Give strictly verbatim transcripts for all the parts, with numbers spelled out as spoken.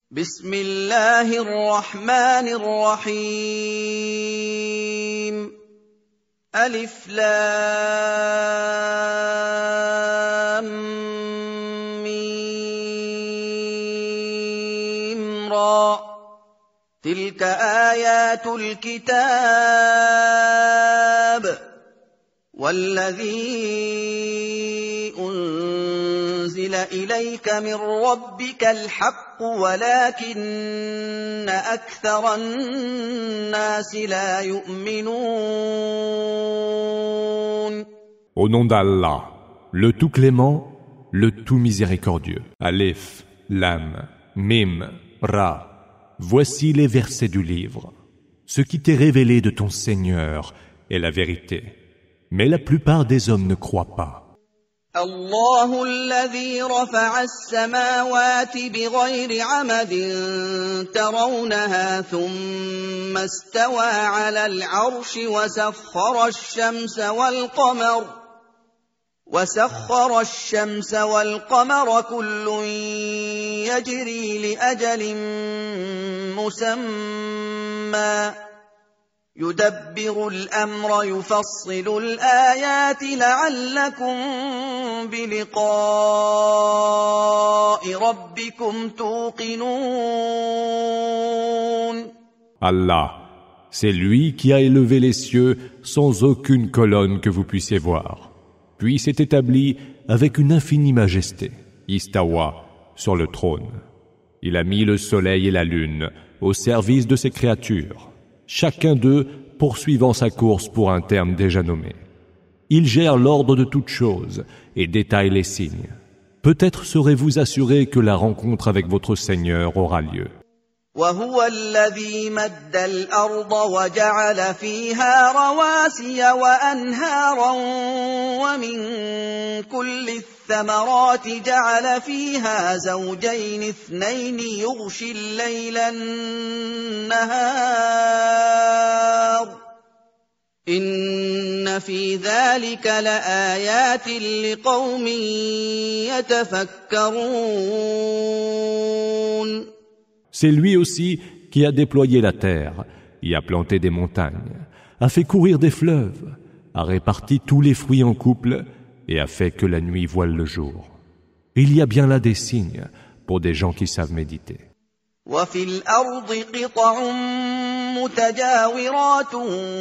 بسم الله الرحمن الرحيم ألف لام ميم را تلك آيات الكتاب والذي أنزل إليك من ربك الحق ولكن أكثر الناس لا يؤمنون. Au nom d'Allah, le tout clément, le tout miséricordieux. Alif, Lam, Mim, Ra. Voici les versets du livre. Ce qui t'est révélé de ton Seigneur est la vérité. Mais la plupart des hommes ne croient pas. الله الذي رفع السماوات بغير عمد ترونها ثم استوى على العرش وسخر الشمس والقمر وسخر الشمس والقمر كل يجري لأجل مسمى يدبر الأمر يفصل الآيات لعلكم بلقاء ربكم توقنون. Allah, c'est lui qui a élevé les cieux sans aucune colonne que vous puissiez voir. Puis s'est établi avec une infinie majesté, Istawa, sur le trône. Il a mis le soleil et la lune au service de ses créatures, chacun d'eux poursuivant sa course pour un terme déjà nommé. Il gère l'ordre de toutes choses et détaille les signes. Peut-être serez-vous assurés que la rencontre avec votre Seigneur aura lieu. وهو الذي مد الأرض وجعل فيها رواسي وأنهارا ومن كل الثمرات جعل فيها زوجين اثنين يغشي الليل النهار إن في ذلك لآيات لقوم يتفكرون. C'est lui aussi qui a déployé la terre, y a planté des montagnes, a fait courir des fleuves, a réparti tous les fruits en couple et a fait que la nuit voile le jour. Il y a bien là des signes pour des gens qui savent méditer. وفي الأرض قطع متجاورات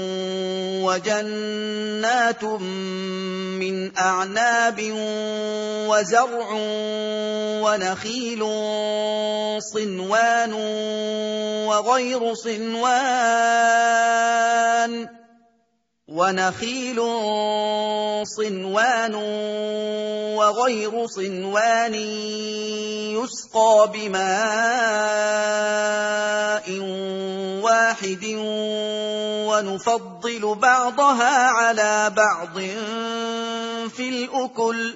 وجنات من أعناب وزرع ونخيل صنوان وغير صنوان ونخيل صنوان وغير صنوان يسقى بماء واحد ونفضل بعضها على بعض في الأكل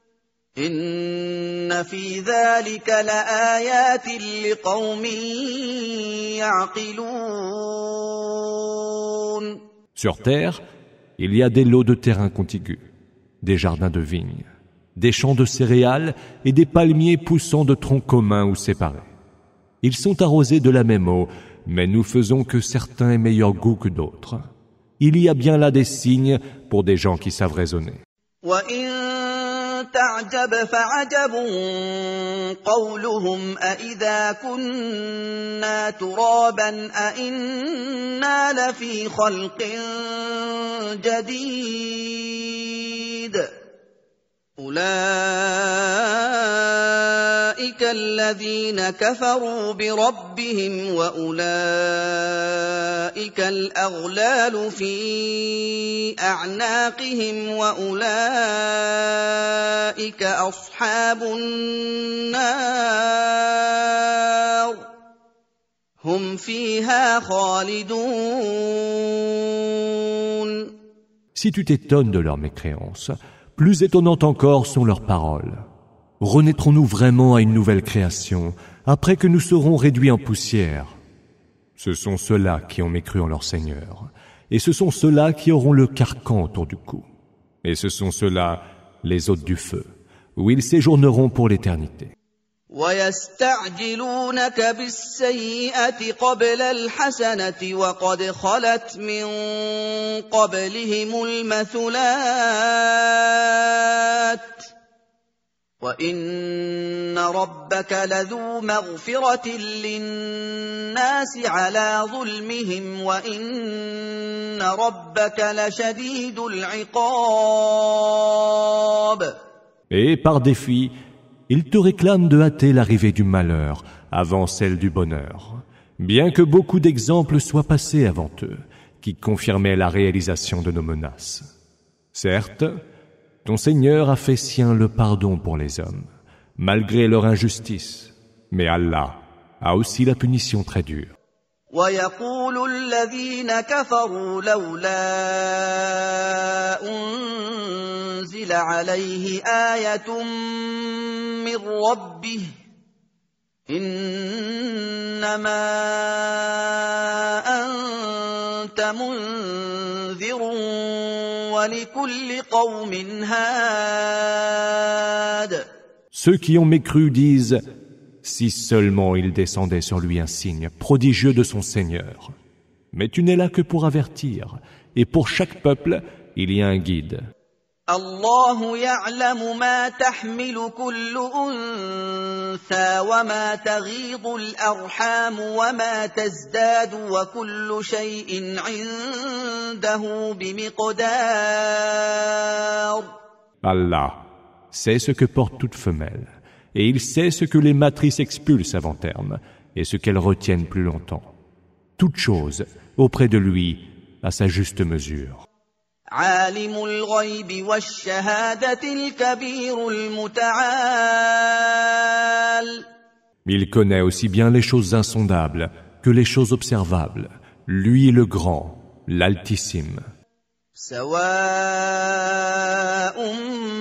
إن في ذلك لآيات لقوم يعقلون. Sur terre, il y a des lots de terrain contigus, des jardins de vignes, des champs de céréales et des palmiers poussant de troncs communs ou séparés. Ils sont arrosés de la même eau, mais nous faisons que certains aient meilleur goût que d'autres. Il y a bien là des signes pour des gens qui savent raisonner. تعجب فعجب قولهم أإذا كنا ترابا أإنا لفي خلق جديد أولئك الذين كفروا بربهم وأولئك الأغلال في أعناقهم وأولئك أصحاب النار هم فيها خالدون. Si tu t'étonnes de leur mécréance, plus étonnantes encore sont leurs paroles. Renaîtrons-nous vraiment à une nouvelle création après que nous serons réduits en poussière? Ce sont ceux-là qui ont mécru en leur Seigneur, et ce sont ceux-là qui auront le carcan autour du cou. Et ce sont ceux-là, les hôtes du feu, où ils séjourneront pour l'éternité. ويستعجلونك بالسيئة قبل الحسنة وقد خلت من قبلهم المثلات وإن ربك لذو مغفرة للناس على ظلمهم وإن ربك لشديد العقاب. Et par défi, ils te réclament de hâter l'arrivée du malheur avant celle du bonheur, bien que beaucoup d'exemples soient passés avant eux, qui confirmaient la réalisation de nos menaces. Certes, ton Seigneur a fait sien le pardon pour les hommes, malgré leur injustice, mais Allah a aussi la punition très dure. ويقول الذين كفروا لولا أنزل عليه آية من ربه إنما أنت منذر ولكل قوم هاد. Ceux qui ont mécru disent: si seulement il descendait sur lui un signe prodigieux de son Seigneur. Mais tu n'es là que pour avertir, et pour chaque peuple, il y a un guide. الله يعلم ما تحمل كل أنثى وما تغيض الأرحام وما تزداد وكل شيء عنده بمقدار. Allah sait ce que porte toute femelle, et il sait ce que les matrices expulsent avant terme, et ce qu'elles retiennent plus longtemps. Toute chose, auprès de lui, à sa juste mesure. عالم الغيب والشهادة الكبير المتعال. Il connaît aussi bien les choses insondables que les choses observables. Lui le grand, l'altissime. سواء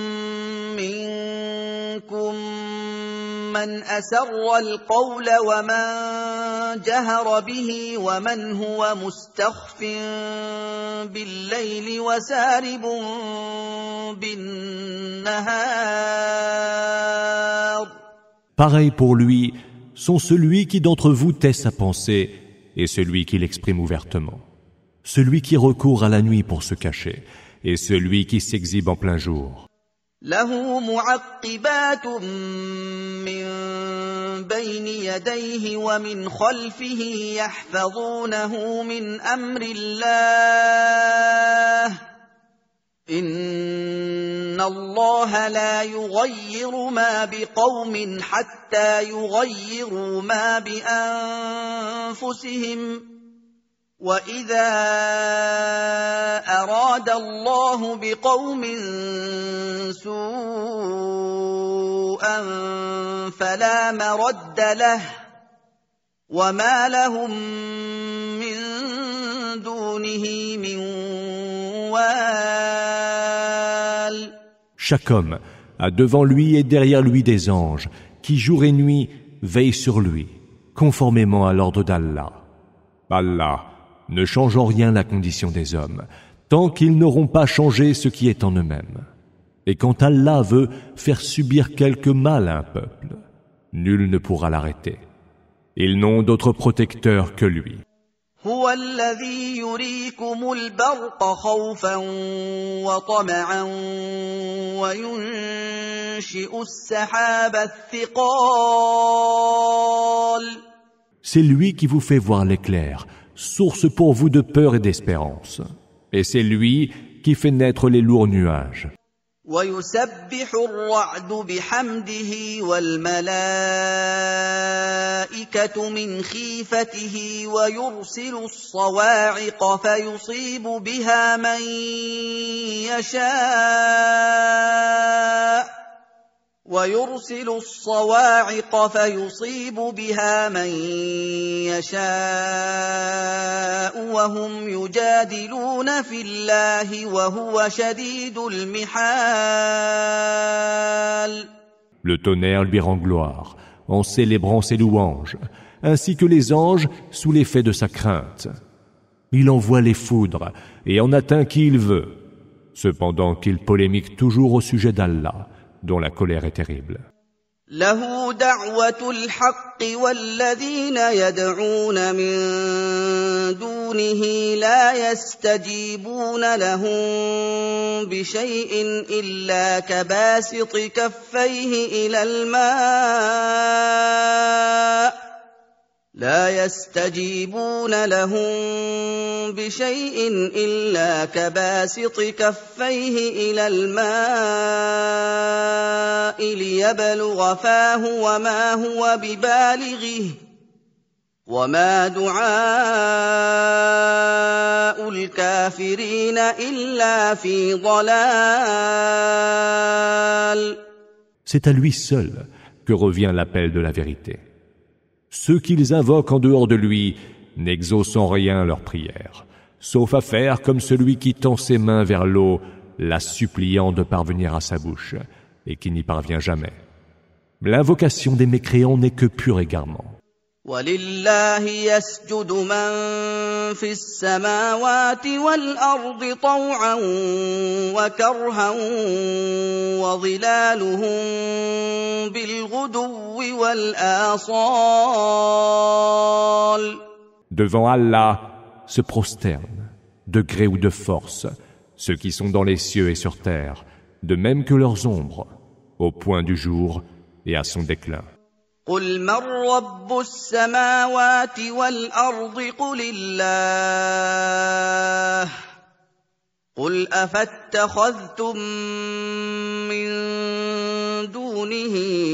منكم من أسر القول ومن جهر به ومن هو مستخف بالليل وسارب بالنهار. Pareil pour lui sont celui qui d'entre vous tait sa pensée et celui qui l'exprime ouvertement, celui qui recourt à la nuit pour se cacher et celui qui s'exhibe en plein jour. له معقبات من بين يديه ومن خلفه يحفظونه من أمر الله إن الله لا يغير ما بقوم حتى يغيروا ما بأنفسهم وَإِذَا أَرَادَ اللَّهُ بِقَوْمٍ سُوءًا فَلَا مَرَدَّ لَهُ وَمَا لَهُم مِّن دُونِهِ مِن وَالٍ. Chaque homme a devant lui et derrière lui des anges qui jour et nuit veillent sur lui, conformément à l'ordre d'Allah. Allah ne change en rien la condition des hommes, tant qu'ils n'auront pas changé ce qui est en eux-mêmes. Et quand Allah veut faire subir quelque mal à un peuple, nul ne pourra l'arrêter. Ils n'ont d'autre protecteur que lui. هو الذي يريكم البرق خوفا وطمعا وينشئ السحاب الثقال. C'est lui qui vous fait voir l'éclair, source pour vous de peur et d'espérance. Et c'est lui qui fait naître les lourds nuages. ويسبح الرعد بحمده والملائكة من خيفته ويرسل الصواعق فيصيب بها من يشاء ويرسل الصواعق فيصيب بها من يشاء وهم يجادلون في الله وهو شديد المحال. Le tonnerre lui rend gloire, en célébrant ses louanges, ainsi que les anges sous l'effet de sa crainte. Il envoie les foudres et en atteint qui il veut, cependant qu'il polémique toujours au sujet d'Allah, dont la colère est terrible. له دعوة الحق والذين يدعون من دونه لا يستجيبون لهم بشيء إلا كباسط كفيه إلى الماء لا يستجيبون لهم بشيء إلا كباسط كفيه إلى الماء ليبلغ فاه وما هو ببالغه وما دعاء الكافرين إلا في ضلال. C'est à lui seul que revient l'appel de la vérité. Ceux qu'ils invoquent en dehors de lui n'exaucent en rien leur prière, sauf à faire comme celui qui tend ses mains vers l'eau, la suppliant de parvenir à sa bouche, et qui n'y parvient jamais. L'invocation des mécréants n'est que pur égarement. وَلِلَّهِ يَسْجُدُ مَن فِي السَّمَاوَاتِ وَالْأَرْضِ طَوْعًا وَكَرْهًا وَظِلَالُهُم بِالْغُدُوِّ وَالْآصَالِ. Devant Allah se prosternent, de gré ou de force, ceux qui sont dans les cieux et sur terre, de même que leurs ombres, au point du jour et à son déclin. قل من رب السماوات والأرض قل الله قل أفاتخذتم من دونه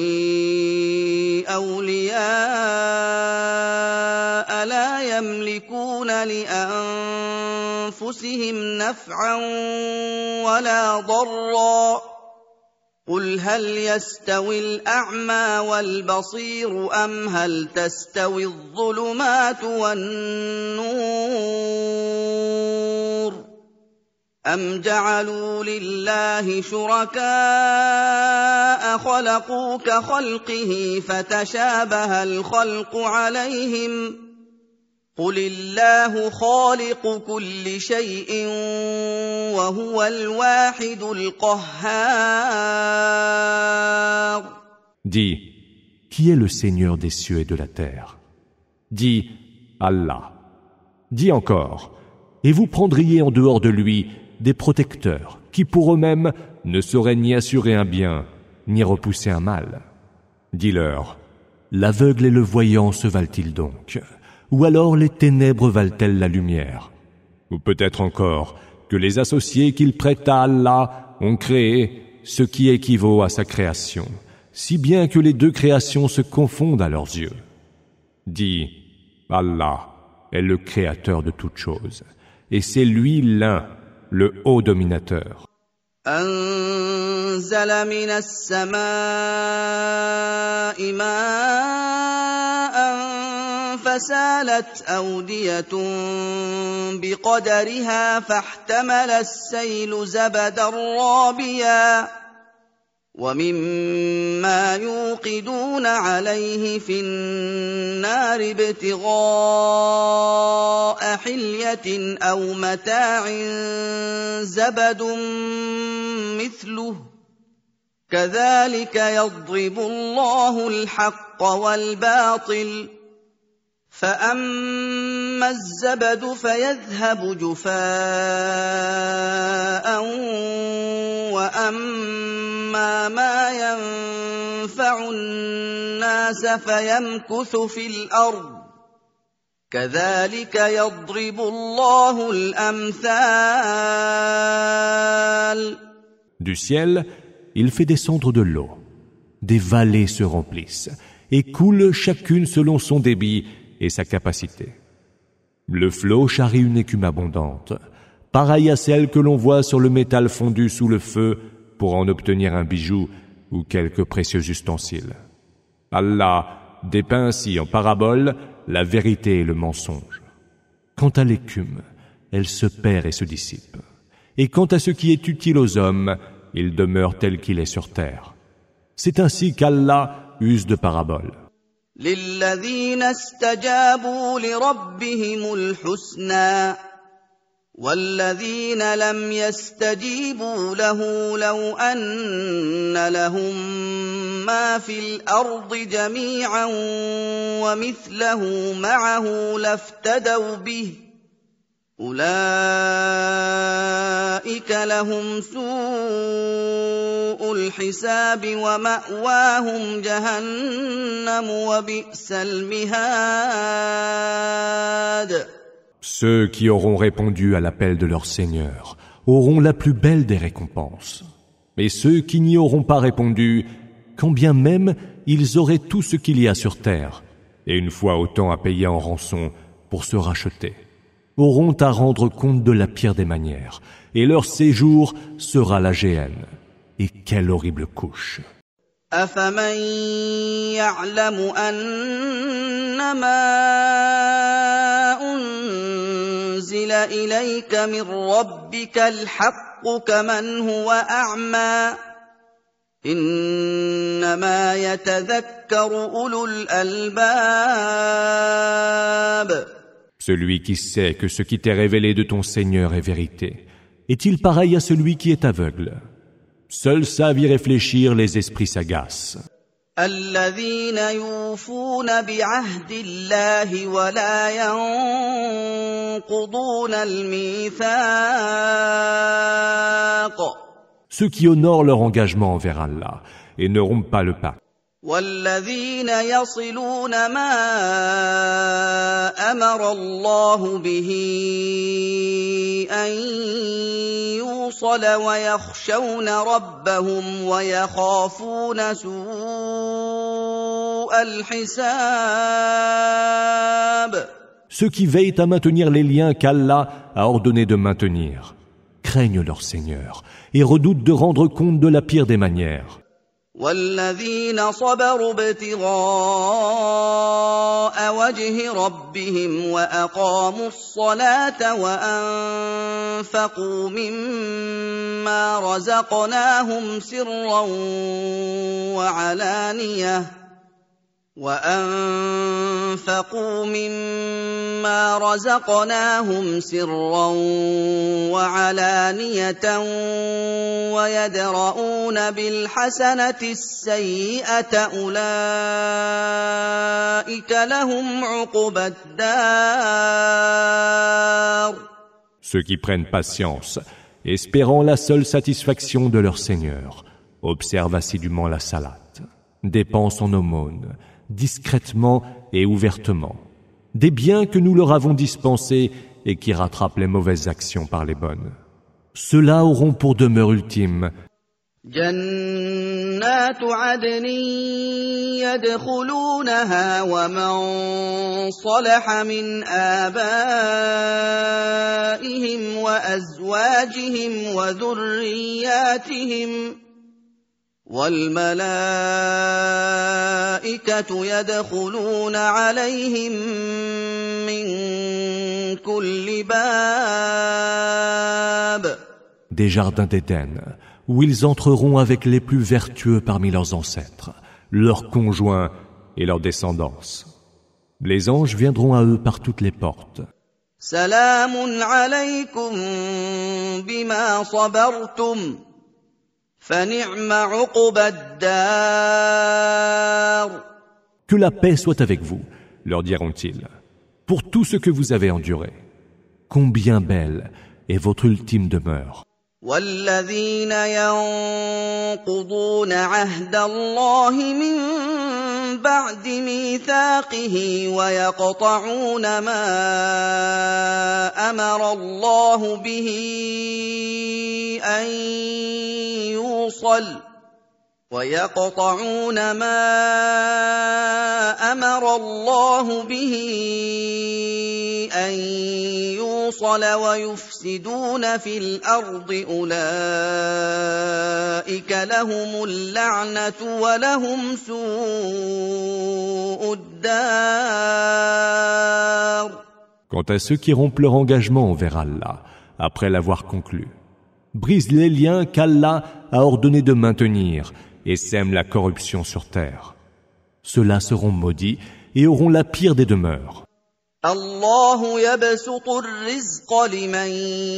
أولياء لا يملكون لأنفسهم نفعا ولا ضرا قل هل يستوي الأعمى والبصير أم هل تستوي الظلمات والنور أم جعلوا لله شركاء خلقوا كخلقه فتشابه الخلق عليهم قل الله خالق كل شيء وهو الواحد القهار. Dis, qui est le Seigneur des cieux et de la terre? Dis, Allah. Dis encore, et vous prendriez en dehors de lui des protecteurs qui pour eux-mêmes ne sauraient ni assurer un bien, ni repousser un mal. Dis-leur, l'aveugle et le voyant se valent-ils donc? Ou alors les ténèbres valent-elles la lumière? Ou peut-être encore que les associés qu'ils prêtent à Allah ont créé ce qui équivaut à sa création, si bien que les deux créations se confondent à leurs yeux. Dis, Allah est le créateur de toutes choses, et c'est lui l'un, le haut dominateur. أنزل من السماء ماء فسالت أودية بقدرها فاحتمل السيل زبدا رابيا ومما يوقدون عليه في النار ابتغاء حلية أو متاع زبد مثله كذلك يضرب الله الحق والباطل فأما الزبد فيذهب جفاء وأما ما ينفع الناس فيمكث في الأرض كذلك يضرب الله الأمثال. Du ciel, il fait descendre de l'eau. Des vallées se remplissent et coulent chacune selon son débit et sa capacité. Le flot charrie une écume abondante, pareille à celle que l'on voit sur le métal fondu sous le feu pour en obtenir un bijou ou quelque précieux ustensile. Allah dépeint ainsi en parabole la vérité et le mensonge. Quant à l'écume, elle se perd et se dissipe. Et quant à ce qui est utile aux hommes, il demeure tel qu'il est sur terre. C'est ainsi qu'Allah use de paraboles. للذين استجابوا لربهم الحسنى والذين لم يستجيبوا له لو أن لهم ما في الأرض جميعا ومثله معه لافتدوا به أولئك لهم سوء الحساب ومأواهم جهنم وبئس المهاد. Ceux qui auront répondu à l'appel de leur Seigneur auront la plus belle des récompenses. Et ceux qui n'y auront pas répondu, quand bien même ils auraient tout ce qu'il y a sur terre, et une fois autant à payer en rançon pour se racheter, auront à rendre compte de la pire des manières, et leur séjour sera la géhenne. Et quelle horrible couche! أفمن يعلم أنما أنزل إليك من ربك الحق كمن هو أعمى إنما يتذكر أولو الألباب. Celui qui sait que ce qui t'est révélé de ton Seigneur est vérité, est-il pareil à celui qui est aveugle? Seuls savent y réfléchir les esprits sagaces. الذين يوفون بعهد الله ولا ينقضون الميثاق. Ceux qui honorent leur engagement envers Allah et ne rompent pas le pacte. والذين يصلون ما أمر الله به أن يوصل ويخشون ربهم ويخافون سوء الحساب. Ceux qui veillent à maintenir les liens qu'Allah a ordonné de maintenir, craignent leur Seigneur et redoutent de rendre compte de la pire des manières. والذين صبروا ابتغاء وجه ربهم وأقاموا الصلاة وأنفقوا مما رزقناهم سرا وعلانية وأنفقوا مما رزقناهم سرا وعلانية ويدرؤون بالحسنة السيئة أولئك لهم عقبى الدار. Ceux qui prennent patience, espérant la seule satisfaction de leur Seigneur, observent assidûment la salate, dépensent en aumône, discrètement et ouvertement, des biens que nous leur avons dispensés et qui rattrapent les mauvaises actions par les bonnes. Ceux-là auront pour demeure ultime جنات عدن يدخلونها ومن صلح من آبائهم وأزواجهم وذرياتهم والملائكة يدخلون عليهم من كل باب. Des jardins d'Éden, où ils entreront avec les plus vertueux parmi leurs ancêtres, leurs conjoints et leurs descendances. Les anges viendront à eux par toutes les portes. سلام عليكم بما صبرتم فنعم عقبى الدار. Que la paix soit avec vous, leur diront-ils, pour tout ce que vous avez enduré. Combien belle est votre ultime demeure. والذين ينقضون عهد الله من بعد ميثاقه ويقطعون ما أمر الله به أن يوصل ويقطعون ما أمر الله به أن يوصل ويفسدون في الأرض أولئك لهم اللعنة ولهم سوء الدار. Quant à ceux qui rompent leur engagement envers Allah, après l'avoir conclu, brisent les liens qu'Allah a ordonné de maintenir et sèment la corruption sur terre, ceux-là seront maudits et auront la pire des demeures. الله يبسط الرزق لمن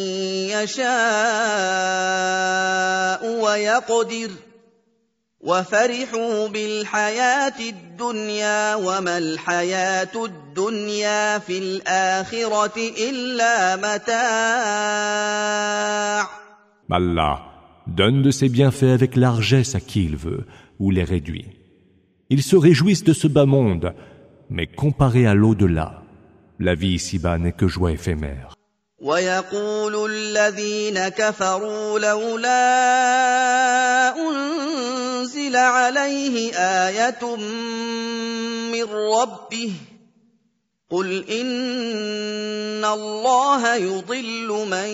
يشاء ويقدر وفرحوا بالحياة الدنيا وما الحياة الدنيا في الآخرة إلا متاع. Allah donne de ses bienfaits avec largesse à qui il veut ou les réduit. Ils se réjouissent de ce bas monde, mais comparé à l'au-delà, la vie ici-bas n'est que joie éphémère. ويقول الذين كفروا لولا أنزل عليه آية من ربه قل إن الله يضل من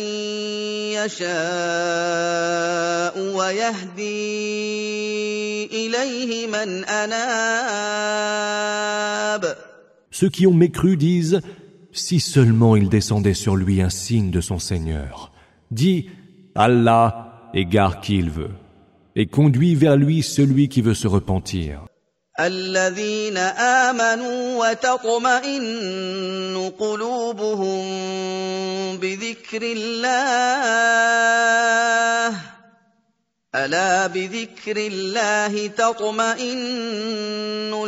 يشاء ويهدي إليه من أناب. Ceux qui ont mécru disent « Si seulement il descendait sur lui un signe de son Seigneur ». Dis « Allah égare qui il veut et conduit vers lui celui qui veut se repentir. » الذين آمنوا وتطمئن قلوبهم بذكر الله ألا بذكر الله تطمئن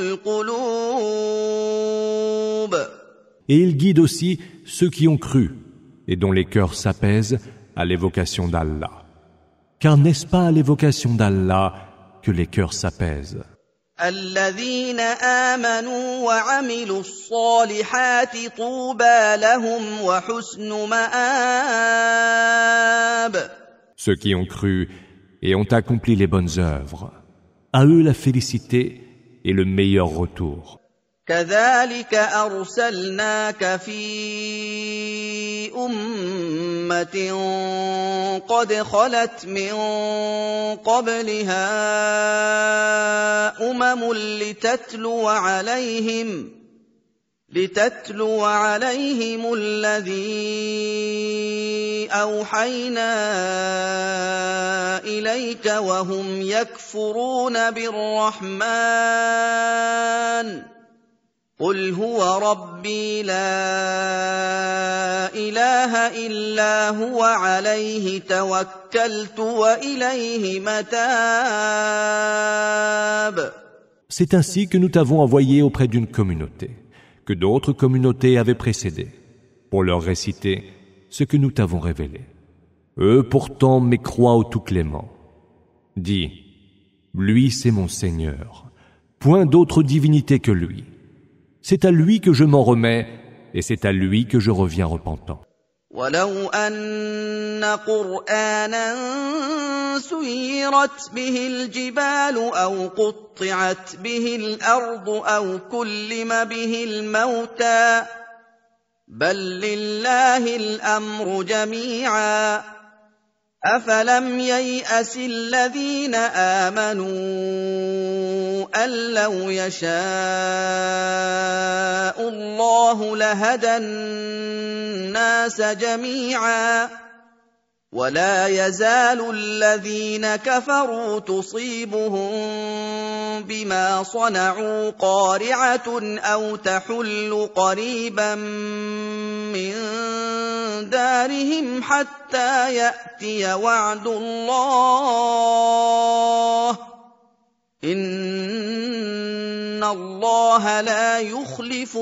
القلوب. Et il guide aussi ceux qui ont cru et dont les cœurs s'apaisent à l'évocation d'Allah. Car n'est-ce pas à l'évocation d'Allah que les cœurs s'apaisent? الذين آمنوا وعملوا الصالحات طوبى لهم وحسن مآب. Ceux qui ont cru et ont accompli les bonnes œuvres, à eux la félicité et le meilleur retour. كذلك أرسلناك في أمة قد خلت من قبلها أمم لتتلو عليهم لتتلو عليهم الذي أوحينا إليك وهم يكفرون بالرحمن قل هو ربي لا إله إلا هو عليه توكلت وإليه متاب. C'est ainsi que nous t'avons envoyé auprès d'une communauté, que d'autres communautés avaient précédé, pour leur réciter ce que nous t'avons révélé. Eux pourtant mécroient au Tout-Clément. Dis, lui c'est mon Seigneur, point d'autre divinité que lui. C'est à lui que je m'en remets et c'est à lui que je reviens repentant. ولو أن قرآنا سيرت به الجبال أو قطعت به الأرض أو كلم به الموتى بل لله الأمر جميعا أفلم ييأس الذين آمنوا أن لو يشاء الله لهدى الناس جميعا ولا يزال الذين كفروا تصيبهم بما صنعوا قارعة أو تحل قريبا من دارهم حتى يأتي وعد الله إن الله لا يخلف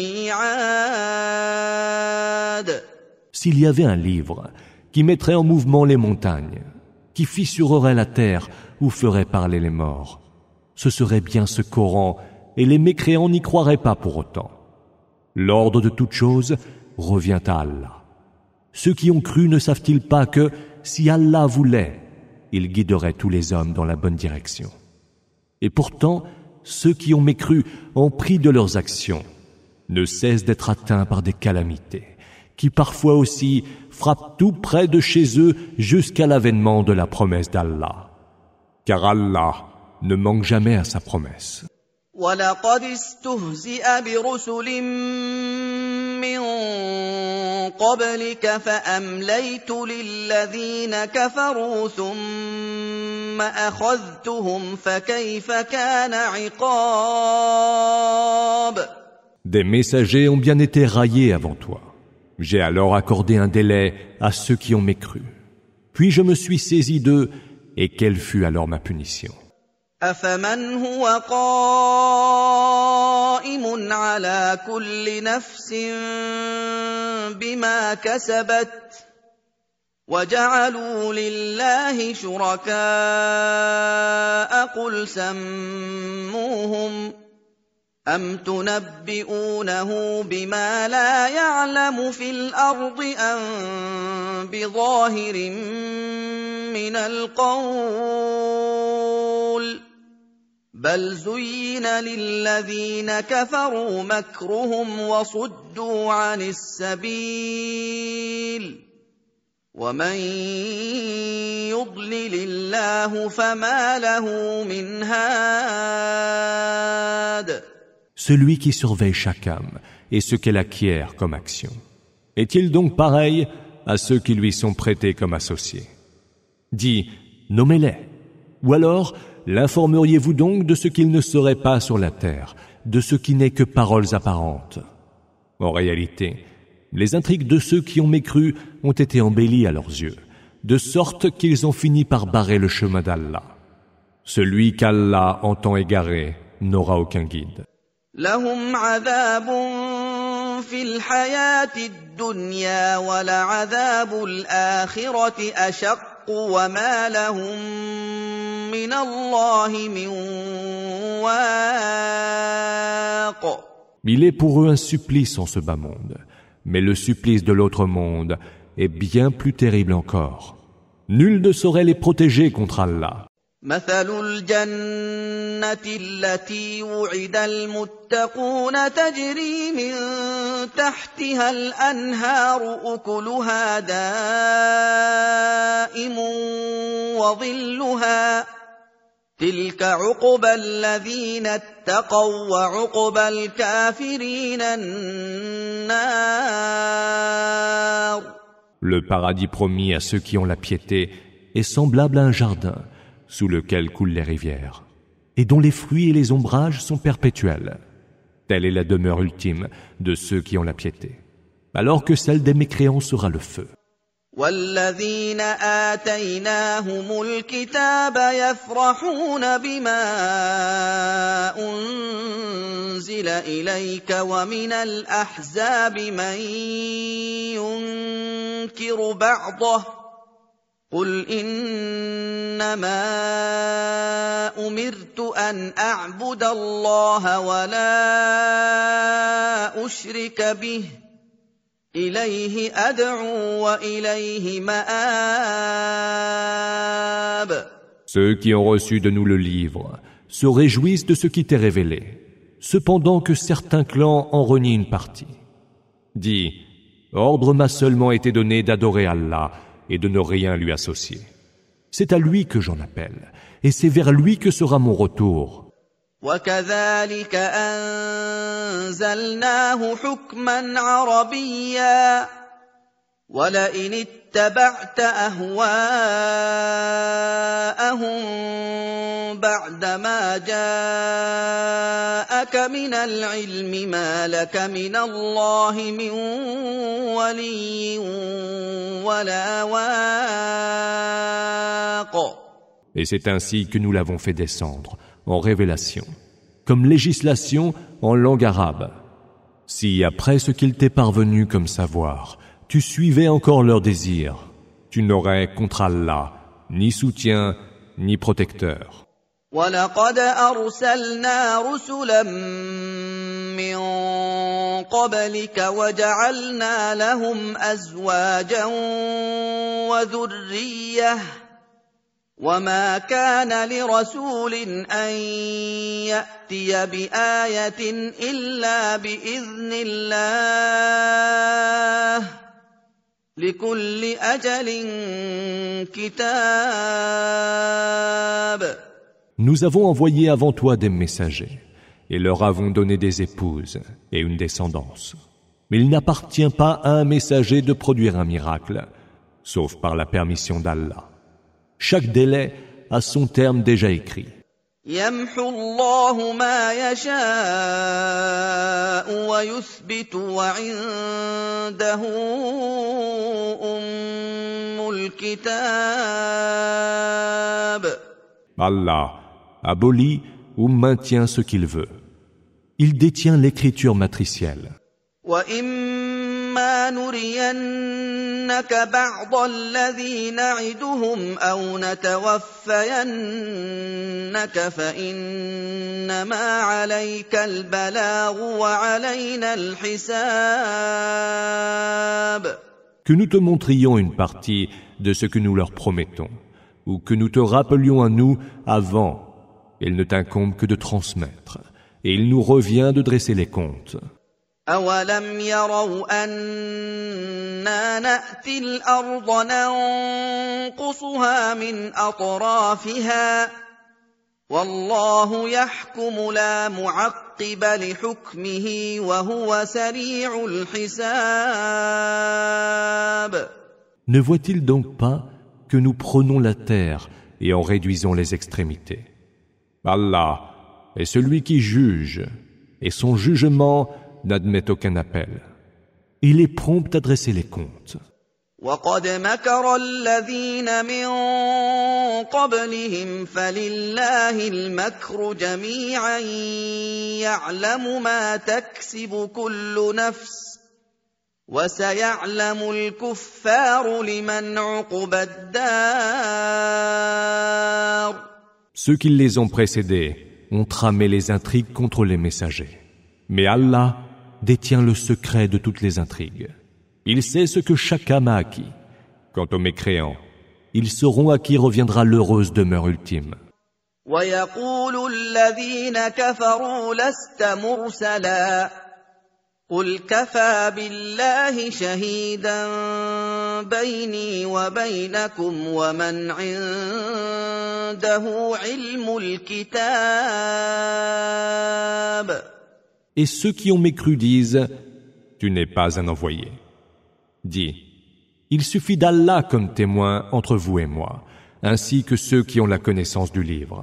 الميعاد. S'il y avait un livre qui mettrait en mouvement les montagnes, qui fissurerait la terre ou ferait parler les morts, ce serait bien ce Coran, et les mécréants n'y croiraient pas pour autant. L'ordre de toute chose revient à Allah. Ceux qui ont cru ne savent-ils pas que, si Allah voulait, il guiderait tous les hommes dans la bonne direction. Et pourtant, ceux qui ont mécru ont pris de leurs actions, ne cessent d'être atteints par des calamités, qui parfois aussi frappent tout près de chez eux jusqu'à l'avènement de la promesse d'Allah. Car Allah ne manque jamais à sa promesse. وَلَقَدِ اسْتُهْزِئَ بِرُسُلٍ مِّن قَبْلِكَ فَأَمْلَيْتُ لِلَّذِينَ كَفَرُوا ثُمَّ أَخَذْتُهُمْ فَكَيْفَ كَانَ عِقَابِ. Des messagers ont bien été raillés avant toi. J'ai alors accordé un délai à ceux qui ont mécru. Puis je me suis saisi d'eux, et quelle fut alors ma punition? أفمن هو قائم على كل نفس بما كسبت وجعلوا لله شركاء قل سموهم أم تنبئونه بما لا يعلم في الأرض أم بظاهر من القول بل زين للذين كفروا مكرهم وصدوا عن السبيل ومن يضلل الله فما له من هاد. Celui qui surveille chaque âme et ce qu'elle acquiert comme action. Est-il donc pareil à ceux qui lui sont prêtés comme associés? Dis, nommez-les. Ou alors, l'informeriez-vous donc de ce qu'il ne serait pas sur la terre, de ce qui n'est que paroles apparentes? En réalité, les intrigues de ceux qui ont mécru ont été embellies à leurs yeux, de sorte qu'ils ont fini par barrer le chemin d'Allah. Celui qu'Allah entend égarer n'aura aucun guide. لهم عذاب في الحياة الدنيا ولعذاب الآخرة أشق وما لهم من الله من واق. Il est pour eux un supplice en ce bas monde, mais le supplice de l'autre monde est bien plus terrible encore. Nul ne saurait les protéger contre Allah. مثل الجنة التي وعد المتقون تجري من تحتها الأنهار أكلها دائم وظلها تلك عقبى الذين اتقوا وعقبى الكافرين النار. Le paradis promis à ceux qui ont la piété est semblable à un jardin sous lequel coulent les rivières, et dont les fruits et les ombrages sont perpétuels. Telle est la demeure ultime de ceux qui ont la piété, alors que celle des mécréants sera le feu. والذين آتيناهم الكتاب يفرحون بما أنزل إليك ومن الأحزاب من ينكر بعضه قل إنما أمرت أن أعبد الله ولا أشرك به إليه أدعو وإليه مآب. Ceux qui ont reçu de nous le livre se réjouissent de ce qui t'est révélé, cependant que certains clans en renient une partie. Dis, ordre m'a seulement été donné d'adorer Allah et de ne rien lui associer. C'est à lui que j'en appelle, et c'est vers lui que sera mon retour. وكذلك أنزلناه حكما عربيا ولئن اتبعت أهواءهم بعدما جاءك من العلم ما لك من الله من ولي ولا واق. Et c'est ainsi que nous l'avons fait descendre, en révélation, comme législation en langue arabe. Si après ce qu'il t'est parvenu comme savoir, tu suivais encore leurs désirs, tu n'aurais contre Allah ni soutien ni protecteur. وَلَقَدْ أَرْسَلْنَا رُسُلًا مِّن قَبْلِكَ وَجَعَلْنَا لَهُمْ أَزْوَاجًا وَذُرِّيَّةً وَمَا كَانَ لِرَسُولٍ أَن يَأْتِيَ بِآيَةٍ إِلَّا بِإِذْنِ اللَّهِ لِكُلِّ أَجَلٍ كِتَابٌ. Nous avons envoyé avant toi des messagers et leur avons donné des épouses et une descendance. Mais il n'appartient pas à un messager de produire un miracle, sauf par la permission d'Allah. Chaque délai a son terme déjà écrit. يمحو الله ما يشاء ويثبت وعنده أم الكتاب. Allah abolit ou maintient ce qu'il veut. Il détient l'écriture matricielle. وَإِمَّا نُرِيَنَّكَ بَعْضَ الَّذِي نَعِدُهُمْ أَوْ نَتَوَفَّيَنَّكَ فَإِنَّمَا عَلَيْكَ الْبَلَاغُ وَعَلَيْنَا الْحِسَابُ. Que nous te montrions une partie de ce que nous leur promettons, ou que nous te rappelions à nous avant, il ne t'incombe que de transmettre, et il nous revient de dresser les comptes. أَوَلَمْ يَرَوْا أَنَّا نَأْتِي الْأَرْضَ نَنقُصُهَا مِنْ أَطْرَافِهَا وَاللَّهُ يَحْكُمُ لَا مُعَقِّبَ لِحُكْمِهِ وَهُوَ سَرِيعُ الْحِسَابِ. Ne voit-il donc pas que nous prenons la terre et en réduisons les extrémités? Allah est celui qui juge, et son jugement n'admet aucun appel. Il est prompt à dresser les comptes. وَقَدْ مَكَرَ الَّذِينَ مِن قَبْلِهِمْ فَلِلَّهِ الْمَكْرُ جَمِيعًا يَعْلَمُ مَا تَكْسِبُ كُلُّ نَفْسٍ وَسَيَعْلَمُ الْكُفَّارُ لِمَنْ عُقْبَى الدَّارِ. Ceux qui les ont précédés ont tramé les intrigues contre les messagers. Mais Allah détient le secret de toutes les intrigues. Il sait ce que chaque âme a acquis. Quant aux mécréants, ils sauront à qui reviendra l'heureuse demeure ultime. وَيَقُولُ الَّذِينَ كَفَرُوا لَسْتَ مُرْسَلًا قُلْ كَفَى بِاللَّهِ شَهِيدًا بَيْنِي وَبَيْنَكُمْ وَمَنْ عِندَهُ عِلْمُ الْكِتَابِ. Et ceux qui ont mécru disent « Tu n'es pas un envoyé ». Dis « Il suffit d'Allah comme témoin entre vous et moi, ainsi que ceux qui ont la connaissance du livre. »